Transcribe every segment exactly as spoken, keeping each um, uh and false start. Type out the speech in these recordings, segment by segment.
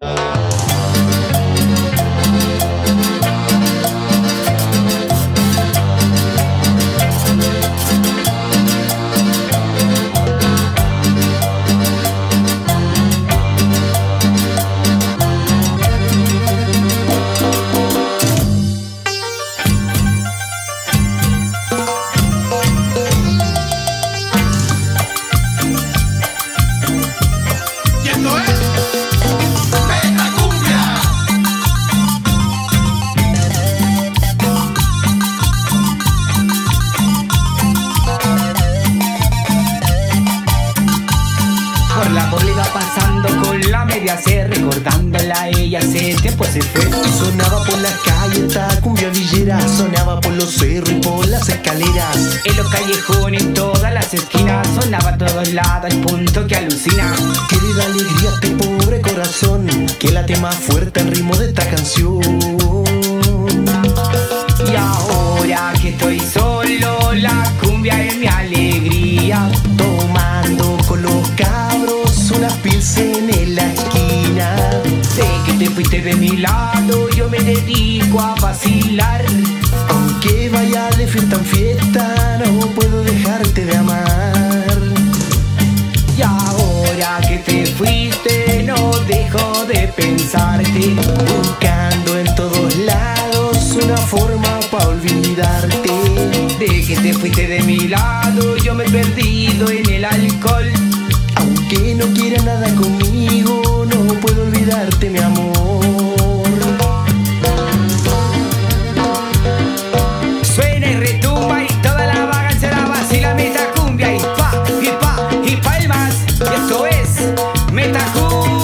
Recordándola a ella, hace tiempo se fue. Sonaba por la calle esta cumbia villera, sonaba por los cerros y por las escaleras, en los callejones, en todas las esquinas, sonaba a todos lados al punto que alucina. Querida alegría este pobre corazón, que late más fuerte el ritmo de esta canción. Y ahora que estoy solo, la cumbia es mi alegría. Tomando con los cabros unas pilsen en la esquina. Sé que te fuiste de mi lado, yo me dedico a vacilar. Aunque vaya de fiesta en fiesta, no puedo dejarte de amar. Y ahora que te fuiste, no dejo de pensarte, buscando en todos lados una forma para olvidarte. De que te fuiste de mi lado, yo me he perdido en el alcohol. Aunque no quieras nada conmigo, no puedo olvidarte, mi amor. Suena y retumba y toda la vagancia la vacila Metacumbia. Y pa, y pa, y palmas. Y esto es Metacumbia.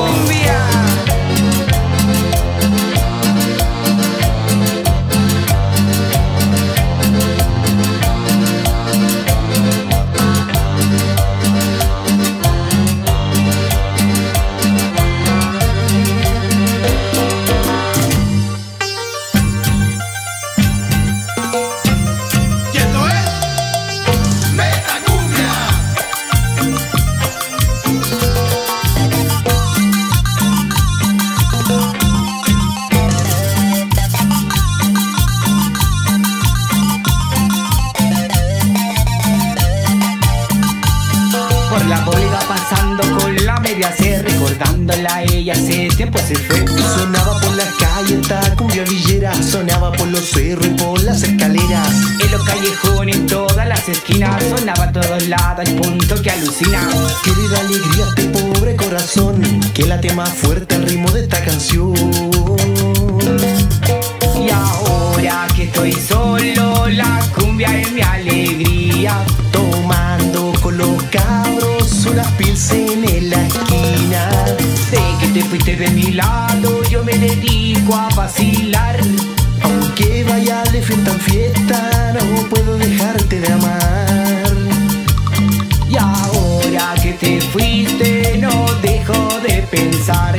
Por la bóveda pasando con la media C, recordándola a ella, hace tiempo se fue. Sonaba por la calle esta cumbia villera, sonaba por los cerros y por las escaleras, en los callejones, en todas las esquinas, sonaba a todos lados al punto que alucina. Querida alegría este pobre corazón, que late más fuerte el ritmo de esta canción. Y ahora que estoy solo, la cumbia es mi alegría. Tomando con los cabros unas pilsen en la esquina. Sé que te fuiste de mi lado, yo me dedico a vacilar. Aunque vaya de fiesta en fiesta, no puedo dejarte de amar. Y ahora que te fuiste, no dejo de pensar.